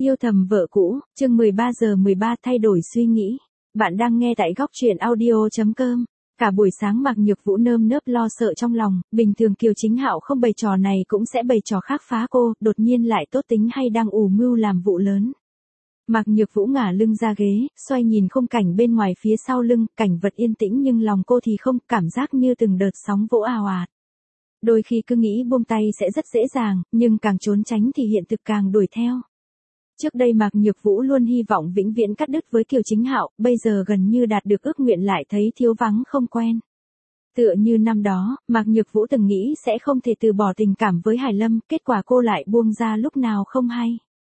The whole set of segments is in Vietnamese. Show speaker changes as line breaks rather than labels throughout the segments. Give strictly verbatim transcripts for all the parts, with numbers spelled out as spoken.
Yêu thầm vợ cũ, chương mười ba giờ mười ba thay đổi suy nghĩ. Bạn đang nghe tại góc truyện audio chấm com. Cả buổi sáng Mạc Nhược Vũ nơm nớp lo sợ trong lòng, bình thường Kiều Chính Hạo không bày trò này cũng sẽ bày trò khác phá cô, đột nhiên lại tốt tính hay đang ủ mưu làm vụ lớn. Mạc Nhược Vũ ngả lưng ra ghế, xoay nhìn khung cảnh bên ngoài phía sau lưng, cảnh vật yên tĩnh nhưng lòng cô thì không, cảm giác như từng đợt sóng vỗ ào ạt. Đôi khi cứ nghĩ buông tay sẽ rất dễ dàng, nhưng càng trốn tránh thì hiện thực càng đuổi theo. Trước đây Mạc Nhược Vũ luôn hy vọng vĩnh viễn cắt đứt với Kiều Chính Hạo, bây giờ gần như đạt được ước nguyện lại thấy thiếu vắng không quen. Tựa như năm đó, Mạc Nhược Vũ từng nghĩ sẽ không thể từ bỏ tình cảm với Hải Lâm, kết quả cô lại buông ra lúc nào không hay.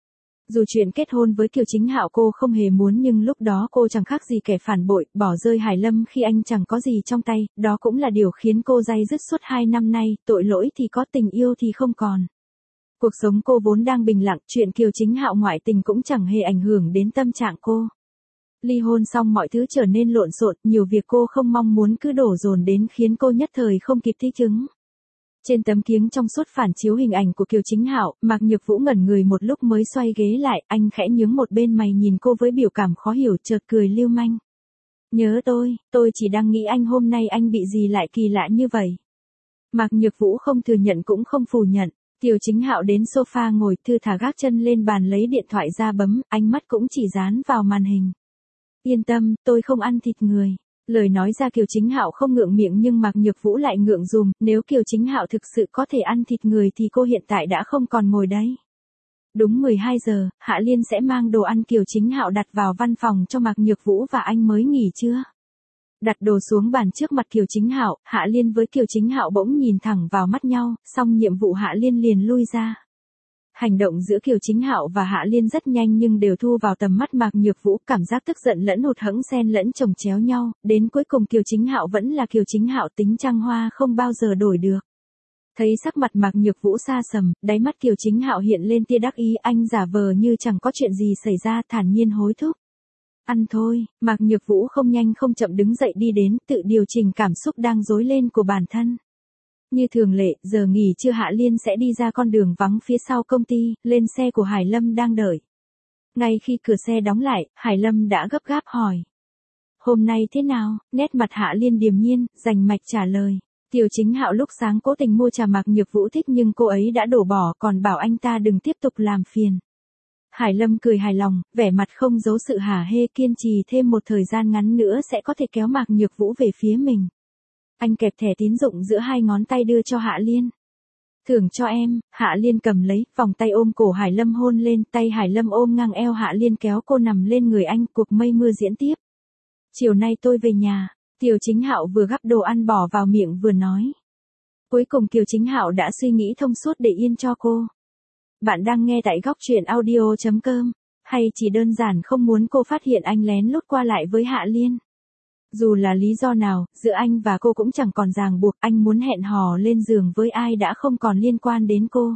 Dù chuyện kết hôn với Kiều Chính Hạo cô không hề muốn nhưng lúc đó cô chẳng khác gì kẻ phản bội, bỏ rơi Hải Lâm khi anh chẳng có gì trong tay, đó cũng là điều khiến cô day dứt suốt hai năm nay, tội lỗi thì có tình yêu thì không còn. Cuộc sống cô vốn đang bình lặng, chuyện Kiều Chính Hạo ngoại tình cũng chẳng hề ảnh hưởng đến tâm trạng cô. Ly hôn xong mọi thứ trở nên lộn xộn, nhiều việc cô không mong muốn cứ đổ dồn đến khiến cô nhất thời không kịp thích ứng. Trên tấm kiếng trong suốt phản chiếu hình ảnh của Kiều Chính Hạo, Mạc Nhược Vũ ngẩn người một lúc mới xoay ghế lại, anh khẽ nhướng một bên mày nhìn cô với biểu cảm khó hiểu, chợt cười lưu manh. Nhớ tôi, tôi chỉ đang nghĩ anh hôm nay anh bị gì lại kỳ lạ như vậy. Mạc Nhược Vũ không thừa nhận cũng không phủ nhận. Kiều Chính Hạo đến sofa ngồi, thư thả gác chân lên bàn lấy điện thoại ra bấm, ánh mắt cũng chỉ dán vào màn hình. Yên tâm, tôi không ăn thịt người. Lời nói ra Kiều Chính Hạo không ngượng miệng nhưng Mạc Nhược Vũ lại ngượng dùm, nếu Kiều Chính Hạo thực sự có thể ăn thịt người thì cô hiện tại đã không còn ngồi đấy. Đúng mười hai giờ, Hạ Liên sẽ mang đồ ăn Kiều Chính Hạo đặt vào văn phòng cho Mạc Nhược Vũ và anh mới nghỉ trưa. Đặt đồ xuống bàn trước mặt Kiều Chính Hạo, Hạ Liên với Kiều Chính Hạo bỗng nhìn thẳng vào mắt nhau, xong nhiệm vụ Hạ Liên liền lui ra. Hành động giữa Kiều Chính Hạo và Hạ Liên rất nhanh nhưng đều thu vào tầm mắt Mạc Nhược Vũ, cảm giác tức giận lẫn hụt hẫng xen lẫn chồng chéo nhau, đến cuối cùng Kiều Chính Hạo vẫn là Kiều Chính Hạo, tính trăng hoa không bao giờ đổi được. Thấy sắc mặt Mạc Nhược Vũ xa sầm, đáy mắt Kiều Chính Hạo hiện lên tia đắc ý, anh giả vờ như chẳng có chuyện gì xảy ra, thản nhiên hối thúc. Ăn thôi, Mạc Nhược Vũ không nhanh không chậm đứng dậy đi đến, tự điều chỉnh cảm xúc đang rối lên của bản thân. Như thường lệ, giờ nghỉ trưa Hạ Liên sẽ đi ra con đường vắng phía sau công ty, lên xe của Hải Lâm đang đợi. Ngay khi cửa xe đóng lại, Hải Lâm đã gấp gáp hỏi. Hôm nay thế nào? Nét mặt Hạ Liên điềm nhiên, rành mạch trả lời. Kiều Chính Hạo lúc sáng cố tình mua trà Mạc Nhược Vũ thích nhưng cô ấy đã đổ bỏ, còn bảo anh ta đừng tiếp tục làm phiền. Hải Lâm cười hài lòng, vẻ mặt không giấu sự hả hê, kiên trì thêm một thời gian ngắn nữa sẽ có thể kéo Mạc Nhược Vũ về phía mình. Anh kẹp thẻ tín dụng giữa hai ngón tay đưa cho Hạ Liên. Thưởng cho em. Hạ Liên cầm lấy, vòng tay ôm cổ Hải Lâm hôn lên, tay Hải Lâm ôm ngang eo Hạ Liên kéo cô nằm lên người anh, cuộc mây mưa diễn tiếp. Chiều nay tôi về nhà. Kiều Chính Hạo vừa gắp đồ ăn bỏ vào miệng vừa nói. Cuối cùng Kiều Chính Hạo đã suy nghĩ thông suốt để yên cho cô. Bạn đang nghe tại góc truyện audio chấm com, hay chỉ đơn giản không muốn cô phát hiện anh lén lút qua lại với Hạ Liên. Dù là lý do nào, giữa anh và cô cũng chẳng còn ràng buộc, anh muốn hẹn hò lên giường với ai đã không còn liên quan đến cô.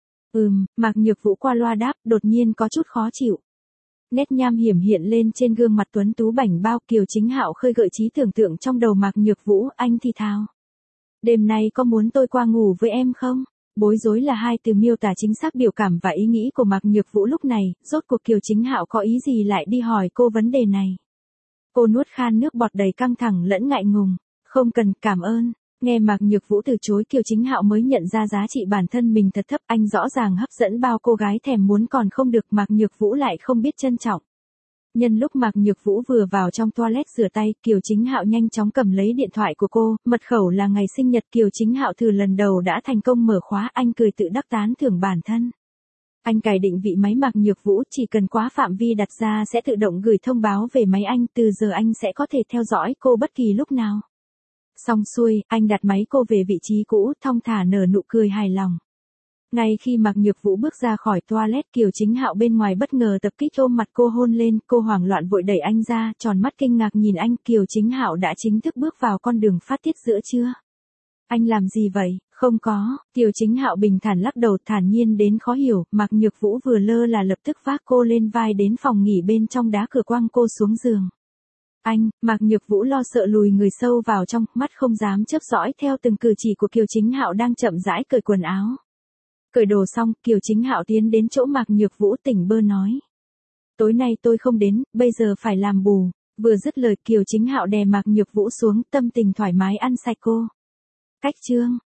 Ừm, Mạc Nhược Vũ qua loa đáp, đột nhiên có chút khó chịu. Nét nham hiểm hiện lên trên gương mặt tuấn tú bảnh bao, Kiều Chính Hạo khơi gợi trí tưởng tượng trong đầu Mạc Nhược Vũ, anh thì thào. Đêm nay có muốn tôi qua ngủ với em không? Bối rối là hai từ miêu tả chính xác biểu cảm và ý nghĩ của Mạc Nhược Vũ lúc này, rốt cuộc Kiều Chính Hạo có ý gì lại đi hỏi cô vấn đề này. Cô nuốt khan nước bọt đầy căng thẳng lẫn ngại ngùng. Không cần, cảm ơn. Nghe Mạc Nhược Vũ từ chối, Kiều Chính Hạo mới nhận ra giá trị bản thân mình thật thấp, anh rõ ràng hấp dẫn bao cô gái thèm muốn còn không được, Mạc Nhược Vũ lại không biết trân trọng. Nhân lúc Mạc Nhược Vũ vừa vào trong toilet rửa tay, Kiều Chính Hạo nhanh chóng cầm lấy điện thoại của cô, mật khẩu là ngày sinh nhật Kiều Chính Hạo thử lần đầu đã thành công mở khóa, anh cười tự đắc tán thưởng bản thân. Anh cài định vị máy Mạc Nhược Vũ, chỉ cần quá phạm vi đặt ra sẽ tự động gửi thông báo về máy anh, từ giờ anh sẽ có thể theo dõi cô bất kỳ lúc nào. Xong xuôi, anh đặt máy cô về vị trí cũ, thong thả nở nụ cười hài lòng. Ngay khi Mạc Nhược Vũ bước ra khỏi toilet, Kiều Chính Hạo bên ngoài bất ngờ tập kích ôm mặt cô hôn lên, cô hoảng loạn vội đẩy anh ra, tròn mắt kinh ngạc nhìn anh, Kiều Chính Hạo đã chính thức bước vào con đường phát tiết giữa trưa. Anh làm gì vậy? Không có. Kiều Chính Hạo bình thản lắc đầu, thản nhiên đến khó hiểu, Mạc Nhược Vũ vừa lơ là lập tức vác cô lên vai đến phòng nghỉ bên trong, đá cửa quăng cô xuống giường. Anh, Mạc Nhược Vũ lo sợ lùi người sâu vào trong, mắt không dám chớp dõi theo từng cử chỉ của Kiều Chính Hạo đang chậm rãi cởi quần áo. Cởi đồ xong, Kiều Chính Hạo tiến đến chỗ Mạc Nhược Vũ, tỉnh bơ nói. tối nay tôi không đến, bây giờ phải làm bù. Vừa dứt lời Kiều Chính Hạo đè Mạc Nhược Vũ xuống, tâm tình thoải mái ăn sạch cô. Cách chương